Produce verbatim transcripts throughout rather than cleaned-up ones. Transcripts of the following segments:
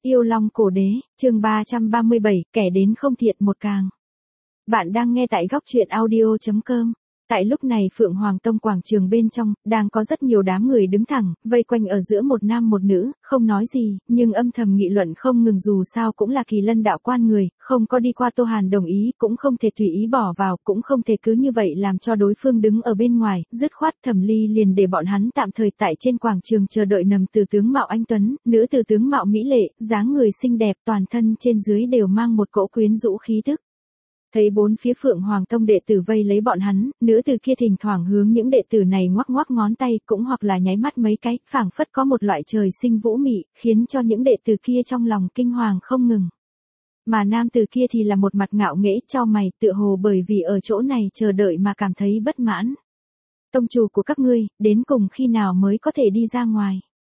Yêu Long Cổ Đế, chương ba trăm ba mươi bảy, kẻ đến không thiện một càng. Bạn đang nghe tại góc truyện audio chấm com. Tại lúc này Phượng Hoàng Tông quảng trường bên trong, đang có rất nhiều đám người đứng thẳng, vây quanh ở giữa một nam một nữ, không nói gì, nhưng âm thầm nghị luận không ngừng dù sao cũng là Kỳ Lân đạo quan người, không có đi qua Tô Hàn đồng ý, cũng không thể tùy ý bỏ vào, cũng không thể cứ như vậy làm cho đối phương đứng ở bên ngoài, dứt khoát Thẩm Ly liền để bọn hắn tạm thời tại trên quảng trường chờ đợi nằm từ tướng mạo anh tuấn, nữ từ tướng mạo mỹ lệ, dáng người xinh đẹp, toàn thân trên dưới đều mang một cỗ quyến rũ khí tức. Thấy bốn phía Phượng Hoàng Tông đệ tử vây lấy bọn hắn, nữ từ kia thỉnh thoảng hướng những đệ tử này ngoắc ngoắc ngón tay, cũng hoặc là nháy mắt mấy cái, phảng phất có một loại trời sinh vũ mị, khiến cho những đệ tử kia trong lòng kinh hoàng không ngừng. Mà nam từ kia thì là một mặt ngạo nghễ cho mày, tựa hồ bởi vì ở chỗ này chờ đợi mà cảm thấy bất mãn. Tông chủ của các ngươi, đến cùng khi nào mới có thể đi ra ngoài?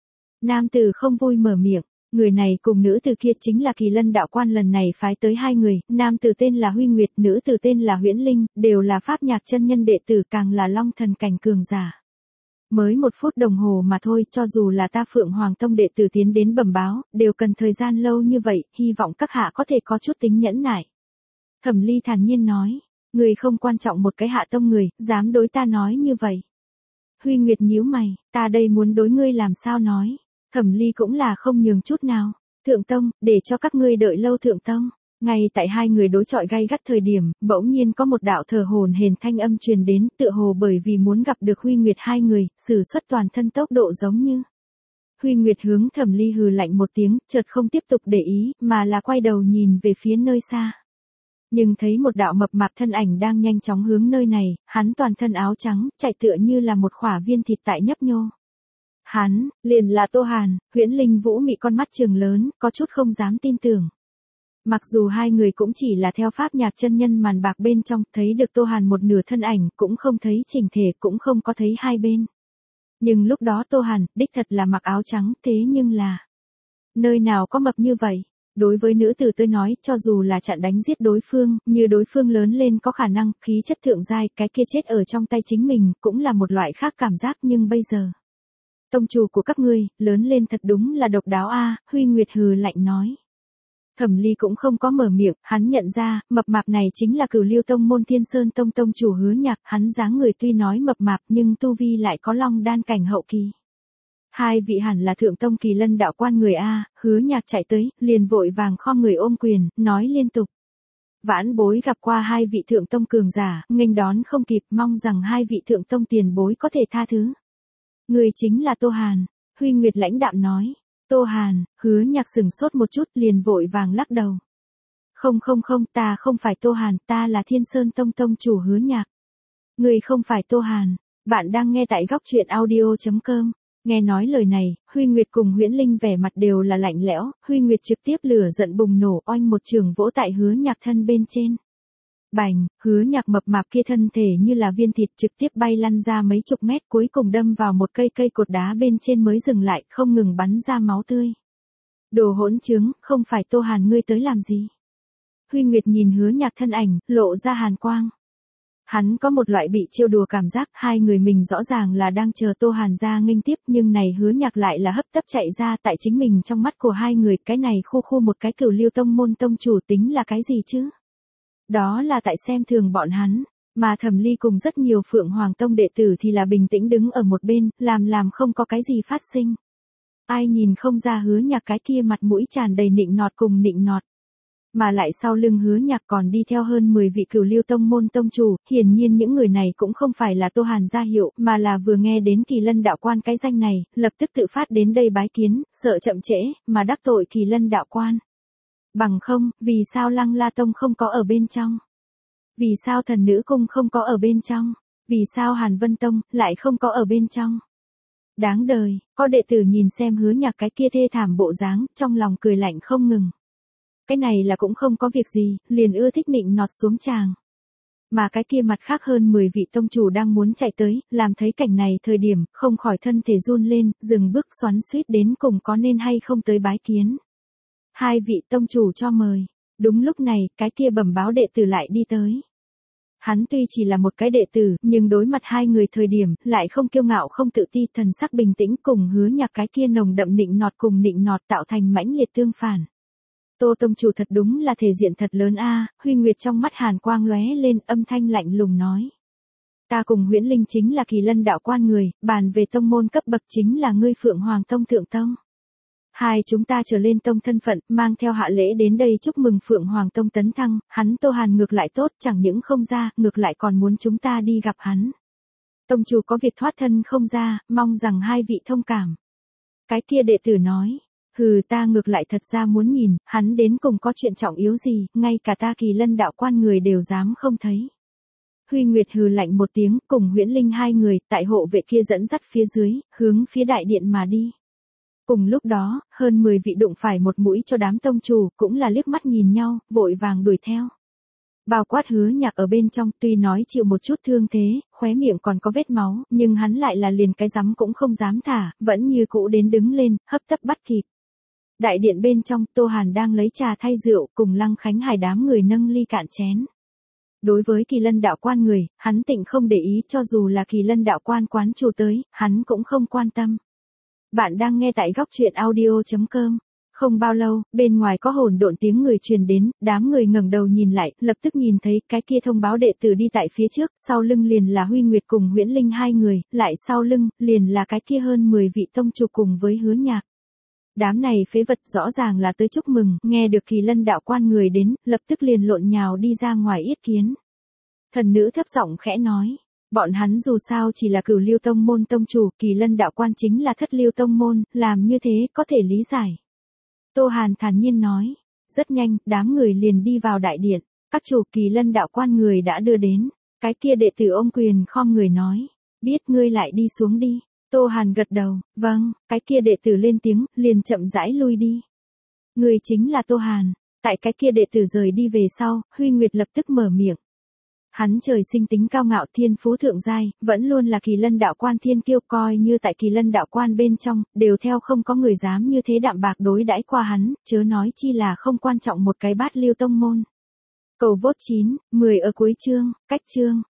Nam từ không vui mở miệng. Người này cùng nữ từ kia chính là Kỳ Lân đạo quan lần này phái tới hai người, nam từ tên là Huy Nguyệt, nữ từ tên là Huyễn Linh, đều là pháp nhạc chân nhân đệ tử, càng là long thần cảnh cường giả. Mới một phút đồng hồ mà thôi, cho dù là ta Phượng Hoàng Tông đệ tử tiến đến bẩm báo, đều cần thời gian lâu như vậy, hy vọng các hạ có thể có chút tính nhẫn nại. Thẩm Ly thản nhiên nói, người không quan trọng một cái hạ tông người, dám đối ta nói như vậy. Huy Nguyệt nhíu mày, ta đây muốn đối ngươi làm sao nói. Thẩm Ly cũng là không nhường chút nào. Thượng Tông, để cho các ngươi đợi lâu Thượng Tông. Ngay tại hai người đối chọi gay gắt thời điểm, bỗng nhiên có một đạo thờ hồn hển thanh âm truyền đến, tựa hồ bởi vì muốn gặp được Huy Nguyệt hai người, sử xuất toàn thân tốc độ giống như. Huy Nguyệt hướng Thẩm Ly hừ lạnh một tiếng, chợt không tiếp tục để ý, mà là quay đầu nhìn về phía nơi xa. Nhưng thấy một đạo mập mạp thân ảnh đang nhanh chóng hướng nơi này, hắn toàn thân áo trắng, chạy tựa như là một khỏa viên thịt tại nhấp nhô. Hắn, liền là Tô Hàn. Huyễn Linh vũ mị con mắt trừng lớn, có chút không dám tin tưởng. Mặc dù hai người cũng chỉ là theo pháp nhạc chân nhân màn bạc bên trong, thấy được Tô Hàn một nửa thân ảnh, cũng không thấy chỉnh thể, cũng không có thấy hai bên. Nhưng lúc đó Tô Hàn, đích thật là mặc áo trắng, thế nhưng là... Nơi nào có mập như vậy? Đối với nữ tử tôi nói, cho dù là chặn đánh giết đối phương, như đối phương lớn lên có khả năng, khí chất thượng giai, cái kia chết ở trong tay chính mình, cũng là một loại khác cảm giác, nhưng bây giờ... Tông chủ của các ngươi, lớn lên thật đúng là độc đáo a, Huy Nguyệt hừ lạnh nói. Thẩm Ly cũng không có mở miệng, hắn nhận ra, mập mạp này chính là Cửu Liêu Tông môn Thiên Sơn Tông tông chủ Hứa Nhạc, hắn dáng người tuy nói mập mạp nhưng tu vi lại có long đan cảnh hậu kỳ. Hai vị hẳn là Thượng Tông Kỳ Lân đạo quan người a, Hứa Nhạc chạy tới, liền vội vàng khom người ôm quyền, nói liên tục. Vãn bối gặp qua hai vị Thượng Tông cường giả, nghênh đón không kịp, mong rằng hai vị Thượng Tông tiền bối có thể tha thứ. Người chính là Tô Hàn, Huy Nguyệt lãnh đạm nói. Tô Hàn, Hứa Nhạc sừng sốt một chút liền vội vàng lắc đầu. Không không không, ta không phải Tô Hàn, ta là Thiên Sơn Tông tông chủ Hứa Nhạc. Người không phải Tô Hàn, bạn đang nghe tại góc truyện audio chấm com. Nghe nói lời này, Huy Nguyệt cùng Huyễn Linh vẻ mặt đều là lạnh lẽo, Huy Nguyệt trực tiếp lửa giận bùng nổ, oanh một trường vỗ tại Hứa Nhạc thân bên trên. Bành, Hứa Nhạc mập mạp kia thân thể như là viên thịt trực tiếp bay lăn ra mấy chục mét, cuối cùng đâm vào một cây cây cột đá bên trên mới dừng lại, không ngừng bắn ra máu tươi. Đồ hỗn trứng, không phải Tô Hàn ngươi tới làm gì? Huy Nguyệt nhìn Hứa Nhạc thân ảnh, lộ ra hàn quang. Hắn có một loại bị trêu đùa cảm giác, hai người mình rõ ràng là đang chờ Tô Hàn ra nghênh tiếp, nhưng này Hứa Nhạc lại là hấp tấp chạy ra, tại chính mình trong mắt của hai người, cái này khu khu một cái Cửu Liêu Tông môn tông chủ tính là cái gì chứ? Đó là tại xem thường bọn hắn, mà Thẩm Ly cùng rất nhiều Phượng Hoàng Tông đệ tử thì là bình tĩnh đứng ở một bên, làm làm không có cái gì phát sinh. Ai nhìn không ra Hứa Nhạc cái kia mặt mũi tràn đầy nịnh nọt cùng nịnh nọt. Mà lại sau lưng Hứa Nhạc còn đi theo hơn mười vị Cửu Liêu Tông môn tông chủ, hiển nhiên những người này cũng không phải là Tô Hàn gia hiệu, mà là vừa nghe đến Kỳ Lân đạo quan cái danh này, lập tức tự phát đến đây bái kiến, sợ chậm trễ, mà đắc tội Kỳ Lân đạo quan. Bằng không, vì sao Lăng La Tông không có ở bên trong? Vì sao Thần Nữ Cung không có ở bên trong? Vì sao Hàn Vân Tông lại không có ở bên trong? Đáng đời, có đệ tử nhìn xem Hứa Nhạc cái kia thê thảm bộ dáng, trong lòng cười lạnh không ngừng. Cái này là cũng không có việc gì, liền ưa thích nịnh nọt xuống tràng. Mà cái kia mặt khác hơn mười vị tông chủ đang muốn chạy tới, làm thấy cảnh này thời điểm, không khỏi thân thể run lên, dừng bước xoắn xuýt đến cùng có nên hay không tới bái kiến. Hai vị tông chủ cho mời. Đúng lúc này, cái kia bẩm báo đệ tử lại đi tới. Hắn tuy chỉ là một cái đệ tử, nhưng đối mặt hai người thời điểm, lại không kiêu ngạo không tự ti, thần sắc bình tĩnh, cùng Hứa Nhạc cái kia nồng đậm nịnh nọt cùng nịnh nọt tạo thành mãnh liệt tương phản. Tô tông chủ thật đúng là thể diện thật lớn a. Huy Nguyệt trong mắt hàn quang lóe lên, âm thanh lạnh lùng nói. Ta cùng Huyễn Linh chính là Kỳ Lân đạo quan người, bàn về tông môn cấp bậc chính là ngươi Phượng Hoàng Tông thượng tông. Hai chúng ta trở lên tông thân phận, mang theo hạ lễ đến đây chúc mừng Phượng Hoàng Tông tấn thăng, hắn Tô Hàn ngược lại tốt, chẳng những không ra, ngược lại còn muốn chúng ta đi gặp hắn. Tông chủ có việc thoát thân không ra, mong rằng hai vị thông cảm. Cái kia đệ tử nói, hừ, ta ngược lại thật ra muốn nhìn, hắn đến cùng có chuyện trọng yếu gì, ngay cả ta Kỳ Lân đạo quan người đều dám không thấy. Huy Nguyệt hừ lạnh một tiếng, cùng Huyễn Linh hai người, tại hộ vệ kia dẫn dắt phía dưới, hướng phía đại điện mà đi. Cùng lúc đó, hơn mười vị đụng phải một mũi cho đám tông chủ, cũng là liếc mắt nhìn nhau, vội vàng đuổi theo. Bao quát Hứa Nhạc ở bên trong, tuy nói chịu một chút thương thế, khóe miệng còn có vết máu, nhưng hắn lại là liền cái rắm cũng không dám thả, vẫn như cũ đến đứng lên, hấp tấp bắt kịp. Đại điện bên trong, Tô Hàn đang lấy trà thay rượu, cùng Lăng Khánh Hải đám người nâng ly cạn chén. Đối với Kỳ Lân đạo quan người, hắn tịnh không để ý, cho dù là Kỳ Lân đạo quan quán chủ tới, hắn cũng không quan tâm. Bạn đang nghe tại góc truyện audio chấm com. Không bao lâu, bên ngoài có hỗn độn tiếng người truyền đến, đám người ngẩng đầu nhìn lại, lập tức nhìn thấy cái kia thông báo đệ tử đi tại phía trước, sau lưng liền là Huy Nguyệt cùng Huyễn Linh hai người, lại sau lưng, liền là cái kia hơn mười vị tông chủ cùng với Hứa Nhạc. Đám này phế vật rõ ràng là tới chúc mừng, nghe được Kỳ Lân đạo quan người đến, lập tức liền lộn nhào đi ra ngoài yết kiến. Thần nữ thấp giọng khẽ nói, bọn hắn dù sao chỉ là Cửu Lưu tông môn tông chủ, Kỳ Lân đạo quan chính là Thất Lưu tông môn, làm như thế có thể lý giải. Tô Hàn thản nhiên nói, rất nhanh, đám người liền đi vào đại điện, các chủ Kỳ Lân đạo quan người đã đưa đến, cái kia đệ tử ôm quyền khom người nói, biết ngươi lại đi xuống đi. Tô Hàn gật đầu, vâng, cái kia đệ tử lên tiếng, liền chậm rãi lui đi. Người chính là Tô Hàn, tại cái kia đệ tử rời đi về sau, Huy Nguyệt lập tức mở miệng. Hắn trời sinh tính cao ngạo thiên phú thượng giai, vẫn luôn là Kỳ Lân đạo quan thiên kiêu, coi như tại Kỳ Lân đạo quan bên trong, đều theo không có người dám như thế đạm bạc đối đãi qua hắn, chớ nói chi là không quan trọng một cái bát lưu tông môn. Cầu vốt chín, mười ở cuối chương, cách chương.